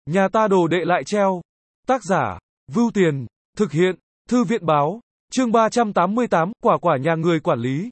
Nhà ta đồ đệ lại treo. Tác giả, Vưu Tiền, thực hiện, Thư viện báo, chương 388, quả quả nhà người quản lý.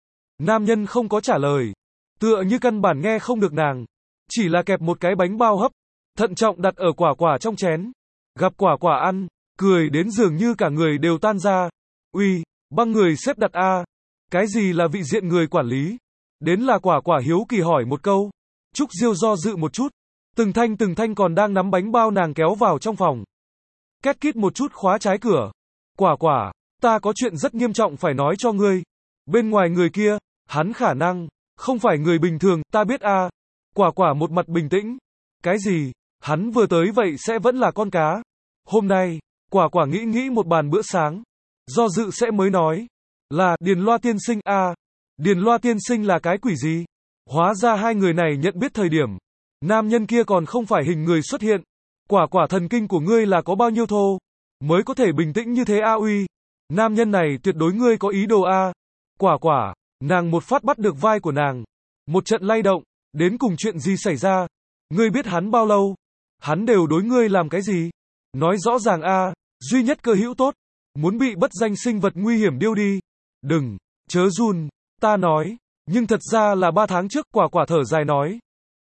Nam nhân không có trả lời, tựa như căn bản nghe không được nàng, chỉ là kẹp một cái bánh bao hấp, thận trọng đặt ở quả quả trong chén. Gặp quả quả ăn, cười đến dường như cả người đều tan ra. Uy, băng người xếp đặt a, cái gì là vị diện người quản lý? Đến là quả quả hiếu kỳ hỏi một câu. Trúc Diêu do dự một chút, từng thanh còn đang nắm bánh bao nàng kéo vào trong phòng. Két kít một chút khóa trái cửa. Quả quả, ta có chuyện rất nghiêm trọng phải nói cho ngươi. Bên ngoài người kia, hắn khả năng không phải người bình thường, ta biết a. Quả quả một mặt bình tĩnh. Cái gì? Hắn vừa tới vậy sẽ vẫn là con cá. Hôm nay, quả quả nghĩ một bàn bữa sáng. Do dự sẽ mới nói. Là, Điền Loa tiên sinh a. Điền Loa tiên sinh là cái quỷ gì? Hóa ra hai người này nhận biết thời điểm. Nam nhân kia còn không phải hình người xuất hiện. Quả quả thần kinh của ngươi là có bao nhiêu thô? Mới có thể bình tĩnh như thế a uy. Nam nhân này tuyệt đối ngươi có ý đồ a. Quả quả, nàng một phát bắt được vai của nàng. Một trận lay động, đến cùng chuyện gì xảy ra? Ngươi biết hắn bao lâu? Hắn đều đối ngươi làm cái gì? Nói rõ ràng a, duy nhất cơ hữu tốt. Muốn bị bất danh sinh vật nguy hiểm điêu đi. Đừng, chớ run, ta nói. Nhưng thật ra là 3 tháng trước, quả quả thở dài nói.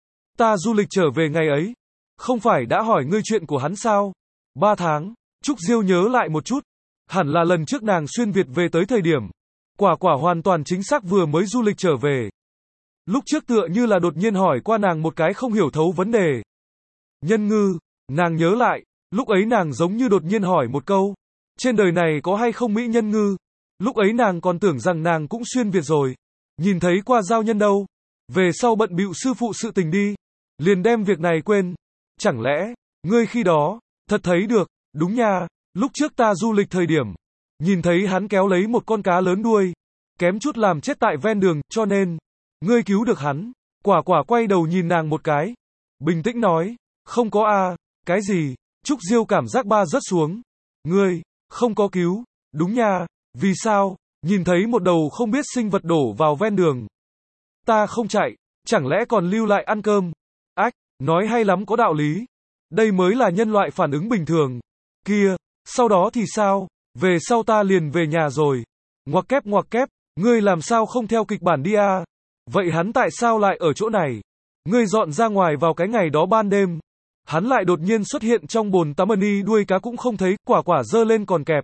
Ta du lịch trở về ngày ấy. Không phải đã hỏi ngươi chuyện của hắn sao? 3 tháng, Trúc Diêu nhớ lại một chút. Hẳn là lần trước nàng xuyên Việt về tới thời điểm. Quả quả hoàn toàn chính xác vừa mới du lịch trở về. Lúc trước tựa như là đột nhiên hỏi qua nàng một cái không hiểu thấu vấn đề. Nhân ngư, nàng nhớ lại, lúc ấy nàng giống như đột nhiên hỏi một câu. Trên đời này có hay không mỹ nhân ngư? Lúc ấy nàng còn tưởng rằng nàng cũng xuyên Việt rồi. Nhìn thấy qua giao nhân đâu. Về sau bận bịu sư phụ sự tình đi. Liền đem việc này quên. Chẳng lẽ, ngươi khi đó, thật thấy được, đúng nha, lúc trước ta du lịch thời điểm. Nhìn thấy hắn kéo lấy một con cá lớn đuôi. Kém chút làm chết tại ven đường, cho nên, ngươi cứu được hắn. Quả quả quay đầu nhìn nàng một cái. Bình tĩnh nói, không có a, cái gì, Trúc Diêu cảm giác ba rớt xuống. Ngươi, không có cứu, đúng nha, vì sao, nhìn thấy một đầu không biết sinh vật đổ vào ven đường. Ta không chạy, chẳng lẽ còn lưu lại ăn cơm? Ách, nói hay lắm có đạo lý. Đây mới là nhân loại phản ứng bình thường. Kia, sau đó thì sao? Về sau ta liền về nhà rồi. Ngoặc kép, ngươi làm sao không theo kịch bản đi a? Vậy hắn tại sao lại ở chỗ này? Ngươi dọn ra ngoài vào cái ngày đó ban đêm. Hắn lại đột nhiên xuất hiện trong bồn tắm ni đuôi cá cũng không thấy, quả quả dơ lên còn kẹp.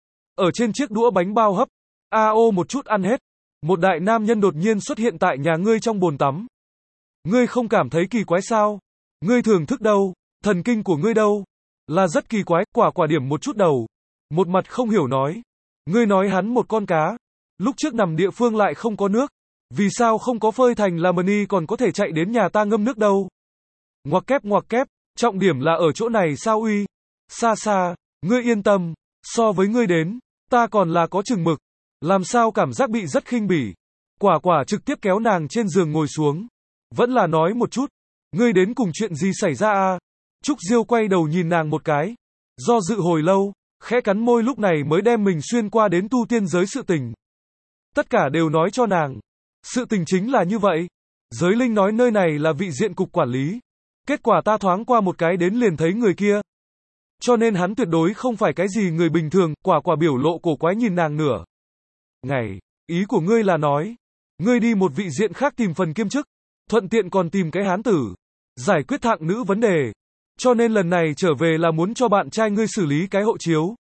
Ở trên chiếc đũa bánh bao hấp, AO một chút ăn hết. Một đại nam nhân đột nhiên xuất hiện tại nhà ngươi trong bồn tắm. Ngươi không cảm thấy kỳ quái sao? Ngươi thưởng thức đâu? Thần kinh của ngươi đâu? Là rất kỳ quái, quả quả điểm một chút đầu. Một mặt không hiểu nói. Ngươi nói hắn một con cá. Lúc trước nằm địa phương lại không có nước. Vì sao không có phơi thành lamani còn có thể chạy đến nhà ta ngâm nước đâu? Ngoặc kép, trọng điểm là ở chỗ này sao uy? Xa xa, ngươi yên tâm. So với ngươi đến, ta còn là có chừng mực. Làm sao cảm giác bị rất khinh bỉ. Quả quả trực tiếp kéo nàng trên giường ngồi xuống. Vẫn là nói một chút. Ngươi đến cùng chuyện gì xảy ra a? Trúc Diêu quay đầu nhìn nàng một cái. Do dự hồi lâu, khẽ cắn môi lúc này mới đem mình xuyên qua đến tu tiên giới sự tình. Tất cả đều nói cho nàng. Sự tình chính là như vậy. Giới linh nói nơi này là vị diện cục quản lý. Kết quả ta thoáng qua một cái đến liền thấy người kia. Cho nên hắn tuyệt đối không phải cái gì người bình thường, quả quả biểu lộ cổ quái nhìn nàng nửa ngày. Ý của ngươi là nói, ngươi đi một vị diện khác tìm phần kiêm chức, thuận tiện còn tìm cái hán tử, giải quyết thạng nữ vấn đề. Cho nên lần này trở về là muốn cho bạn trai ngươi xử lý cái hộ chiếu.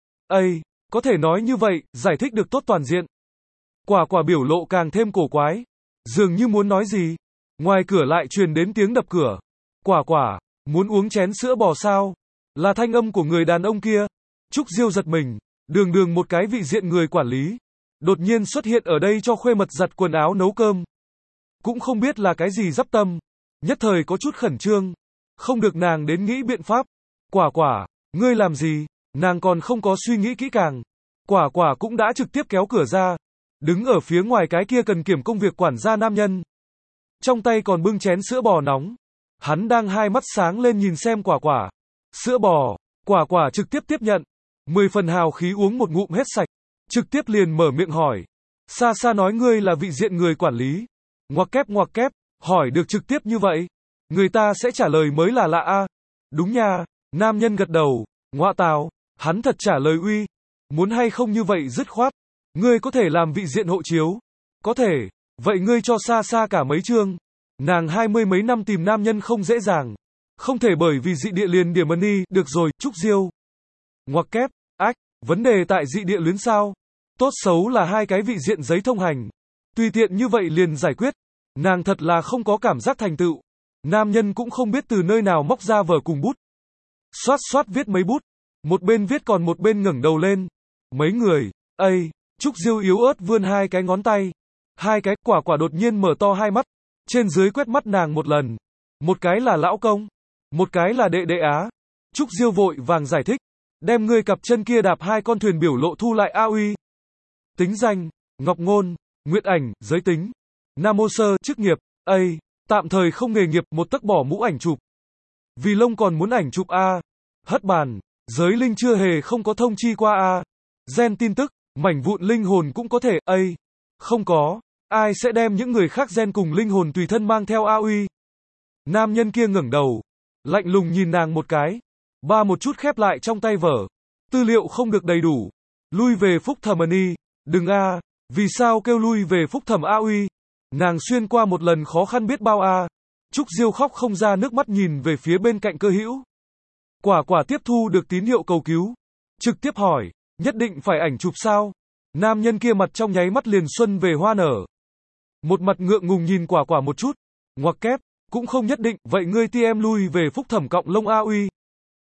Ây, có thể nói như vậy, giải thích được tốt toàn diện. Quả quả biểu lộ càng thêm cổ quái. Dường như muốn nói gì. Ngoài cửa lại truyền đến tiếng đập cửa. Quả quả, muốn uống chén sữa bò sao? Là thanh âm của người đàn ông kia. Trúc Diêu giật mình. Đường một cái vị diện người quản lý. Đột nhiên xuất hiện ở đây cho khuê mật giặt quần áo nấu cơm. Cũng không biết là cái gì dắp tâm. Nhất thời có chút khẩn trương. Không được nàng đến nghĩ biện pháp. Quả quả, ngươi làm gì? Nàng còn không có suy nghĩ kỹ càng. Quả quả cũng đã trực tiếp kéo cửa ra. Đứng ở phía ngoài cái kia cần kiểm công việc quản gia nam nhân. Trong tay còn bưng chén sữa bò nóng. Hắn đang hai mắt sáng lên nhìn xem quả quả. Sữa bò, quả quả trực tiếp tiếp nhận. 10 phần hào khí uống một ngụm hết sạch. Trực tiếp liền mở miệng hỏi. Xa xa nói ngươi là vị diện người quản lý. Ngoặc kép, hỏi được trực tiếp như vậy. Người ta sẽ trả lời mới là lạ a. Đúng nha, nam nhân gật đầu, ngọa tào, hắn thật trả lời uy. Muốn hay không như vậy dứt khoát. Ngươi có thể làm vị diện hộ chiếu. Có thể, vậy ngươi cho xa xa cả mấy chương. Nàng 20 mấy năm tìm nam nhân không dễ dàng. Không thể bởi vì dị địa liền điểm ân y, được rồi, Trúc Diêu. Ngoặc kép, ách, vấn đề tại dị địa luyến sao? Tốt xấu là hai cái vị diện giấy thông hành. Tùy tiện như vậy liền giải quyết. Nàng thật là không có cảm giác thành tựu. Nam nhân cũng không biết từ nơi nào móc ra vở cùng bút. Xoát xoát viết mấy bút. Một bên viết còn một bên ngẩng đầu lên. Mấy người, ây, Trúc Diêu yếu ớt vươn hai cái ngón tay. Hai cái, quả quả đột nhiên mở to hai mắt. Trên dưới quét mắt nàng một lần. Một cái là lão công. Một cái là đệ đệ á. Trúc Diêu vội vàng giải thích. Đem ngươi cặp chân kia đạp hai con thuyền biểu lộ thu lại a uy. Tính danh, Ngọc Ngôn, Nguyệt Ảnh, giới tính. Nam mô sơ, chức nghiệp, ây, tạm thời không nghề nghiệp, một tấc bỏ mũ ảnh chụp. Vì lông còn muốn ảnh chụp a. Hất bàn, giới linh chưa hề không có thông chi qua a. Gen tin tức, mảnh vụn linh hồn cũng có thể, ây. Không có, ai sẽ đem những người khác gen cùng linh hồn tùy thân mang theo a uy. Nam nhân kia ngẩng đầu, lạnh lùng nhìn nàng một cái. Ba một chút khép lại trong tay vở. Tư liệu không được đầy đủ. Lui về phúc thẩm y. Đừng a. Vì sao kêu lui về phúc thẩm a uy? Nàng xuyên qua một lần khó khăn biết bao a. Trúc Diêu khóc không ra nước mắt nhìn về phía bên cạnh cơ hữu. Quả quả tiếp thu được tín hiệu cầu cứu. Trực tiếp hỏi, nhất định phải ảnh chụp sao? Nam nhân kia mặt trong nháy mắt liền xuân về hoa nở. Một mặt ngượng ngùng nhìn quả quả một chút. Ngoặc kép, cũng không nhất định, vậy ngươi ti em lui về phúc thẩm cộng lông a uy.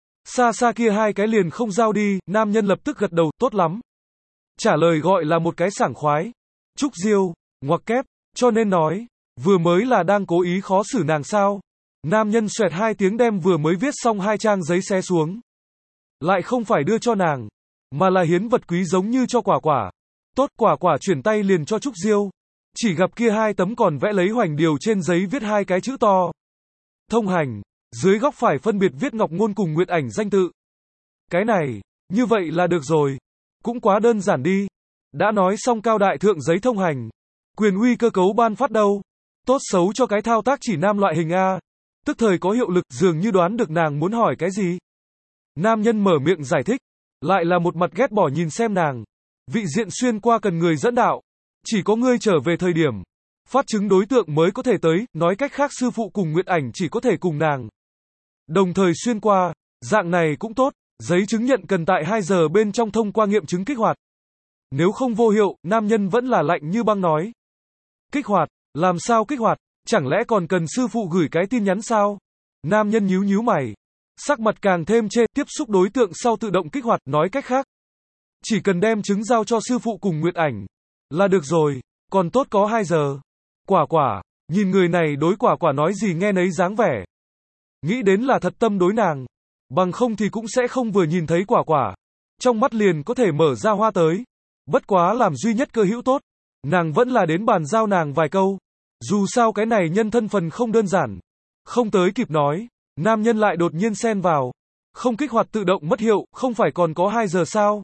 Xa xa kia hai cái liền không giao đi, nam nhân lập tức gật đầu, tốt lắm. Trả lời gọi là một cái sảng khoái. Trúc Diêu, ngoặc kép, cho nên nói, vừa mới là đang cố ý khó xử nàng sao. Nam nhân xoẹt hai tiếng đem vừa mới viết xong hai trang giấy xé xuống. Lại không phải đưa cho nàng, mà là hiến vật quý giống như cho quả quả. Tốt, quả quả chuyển tay liền cho Trúc Diêu. Chỉ gặp kia hai tấm còn vẽ lấy hoành điều trên giấy viết hai cái chữ to. Thông hành, dưới góc phải phân biệt viết Ngọc Ngôn cùng Nguyệt Ảnh danh tự. Cái này, như vậy là được rồi. Cũng quá đơn giản đi. Đã nói xong cao đại thượng giấy thông hành. Quyền uy cơ cấu ban phát đâu. Tốt xấu cho cái thao tác chỉ nam loại hình A. Tức thời có hiệu lực, dường như đoán được nàng muốn hỏi cái gì. Nam nhân mở miệng giải thích. Lại là một mặt ghét bỏ nhìn xem nàng. Vị diện xuyên qua cần người dẫn đạo. Chỉ có ngươi trở về thời điểm. Phát chứng đối tượng mới có thể tới, nói cách khác sư phụ cùng Nguyệt Ảnh chỉ có thể cùng nàng. Đồng thời xuyên qua, dạng này cũng tốt, giấy chứng nhận cần tại 2 giờ bên trong thông qua nghiệm chứng kích hoạt. Nếu không vô hiệu, nam nhân vẫn là lạnh như băng nói. Kích hoạt, làm sao kích hoạt, chẳng lẽ còn cần sư phụ gửi cái tin nhắn sao? Nam nhân nhíu nhíu mày, sắc mặt càng thêm chê, tiếp xúc đối tượng sau tự động kích hoạt, nói cách khác. Chỉ cần đem chứng giao cho sư phụ cùng Nguyệt Ảnh, là được rồi, còn tốt có 2 giờ. Quả quả, nhìn người này đối quả quả nói gì nghe nấy dáng vẻ. Nghĩ đến là thật tâm đối nàng, bằng không thì cũng sẽ không vừa nhìn thấy quả quả. Trong mắt liền có thể mở ra hoa tới. Bất quá làm duy nhất cơ hữu tốt, nàng vẫn là đến bàn giao nàng vài câu. Dù sao cái này nhân thân phần không đơn giản. Không tới kịp nói, nam nhân lại đột nhiên xen vào. Không kích hoạt tự động mất hiệu, không phải còn có 2 giờ sao?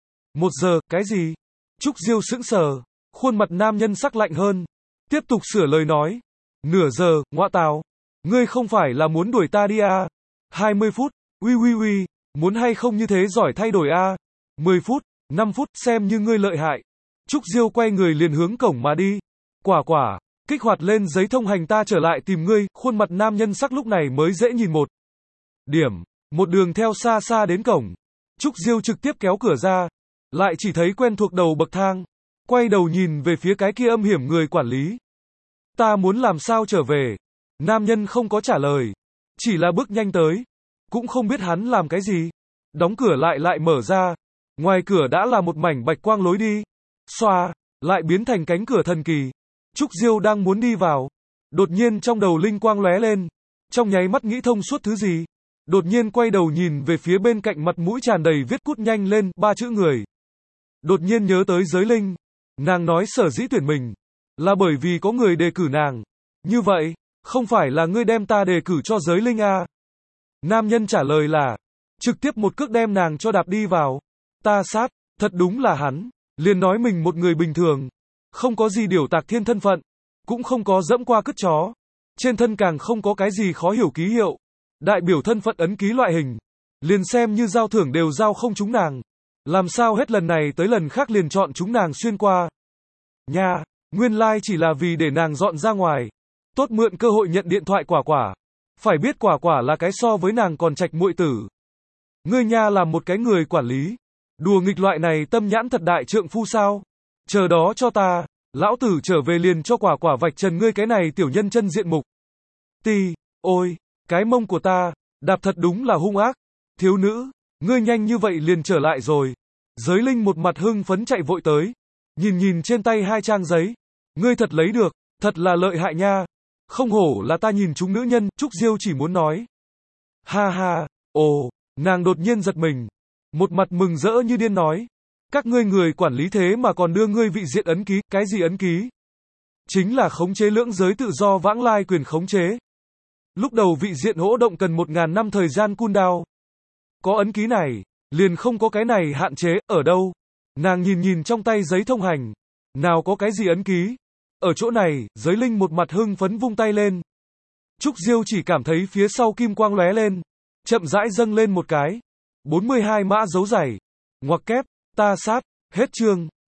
1 giờ, cái gì? Trúc Diêu sững sờ, khuôn mặt nam nhân sắc lạnh hơn. Tiếp tục sửa lời nói. Nửa giờ, ngọa tào. Ngươi không phải là muốn đuổi ta đi à? 20 phút, uy, muốn hay không như thế giỏi thay đổi à? 10 phút, 5 phút, xem như ngươi lợi hại. Trúc Diêu quay người liền hướng cổng mà đi. Quả quả, kích hoạt lên giấy thông hành ta trở lại tìm ngươi, khuôn mặt nam nhân sắc lúc này mới dễ nhìn một điểm. Một đường theo xa xa đến cổng. Trúc Diêu trực tiếp kéo cửa ra. Lại chỉ thấy quen thuộc đầu bậc thang. Quay đầu nhìn về phía cái kia âm hiểm người quản lý. Ta muốn làm sao trở về? Nam nhân không có trả lời. Chỉ là bước nhanh tới. Cũng không biết hắn làm cái gì. Đóng cửa lại mở ra. Ngoài cửa đã là một mảnh bạch quang lối đi. Xoa, lại biến thành cánh cửa thần kỳ. Trúc Diêu đang muốn đi vào. Đột nhiên trong đầu linh quang lóe lên. Trong nháy mắt nghĩ thông suốt thứ gì. Đột nhiên quay đầu nhìn về phía bên cạnh mặt mũi tràn đầy viết cút nhanh lên, 3 chữ người. Đột nhiên nhớ tới giới linh. Nàng nói sở dĩ tuyển mình. Là bởi vì có người đề cử nàng. Như vậy, không phải là ngươi đem ta đề cử cho giới linh à? Nam nhân trả lời là. Trực tiếp một cước đem nàng cho đạp đi vào. Ta sát, thật đúng là hắn. Liền nói mình một người bình thường. Không có gì điều tạc thiên thân phận. Cũng không có dẫm qua cứt chó. Trên thân càng không có cái gì khó hiểu ký hiệu. Đại biểu thân phận ấn ký loại hình. Liền xem như giao thưởng đều giao không trúng nàng. Làm sao hết lần này tới lần khác liền chọn chúng nàng xuyên qua. Nha, nguyên lai chỉ là vì để nàng dọn ra ngoài. Tốt mượn cơ hội nhận điện thoại quả quả. Phải biết quả quả là cái so với nàng còn trạch muội tử. Ngươi nha làm một cái người quản lý. Đùa nghịch loại này tâm nhãn thật đại trượng phu sao? Chờ đó cho ta, lão tử trở về liền cho quả quả vạch trần ngươi cái này tiểu nhân chân diện mục. Ôi, cái mông của ta, đạp thật đúng là hung ác. Thiếu nữ, ngươi nhanh như vậy liền trở lại rồi. Giới Linh một mặt hưng phấn chạy vội tới. Nhìn trên tay 2 trang giấy. Ngươi thật lấy được, thật là lợi hại nha. Không hổ là ta nhìn chúng nữ nhân, Trúc Diêu chỉ muốn nói. Ha ha, nàng đột nhiên giật mình. Một mặt mừng rỡ như điên nói. Các ngươi người quản lý thế mà còn đưa ngươi vị diện ấn ký, cái gì ấn ký? Chính là khống chế lưỡng giới tự do vãng lai quyền khống chế. Lúc đầu vị diện hỗ động cần 1000 năm thời gian cooldown. Có ấn ký này, liền không có cái này hạn chế, ở đâu? Nàng nhìn trong tay giấy thông hành. Nào có cái gì ấn ký? Ở chỗ này, Giới Linh một mặt hưng phấn vung tay lên. Trúc Diêu chỉ cảm thấy phía sau kim quang lóe lên. Chậm rãi dâng lên một cái. 42 mã dấu giày. Ngoặc kép, ta sát, hết chương.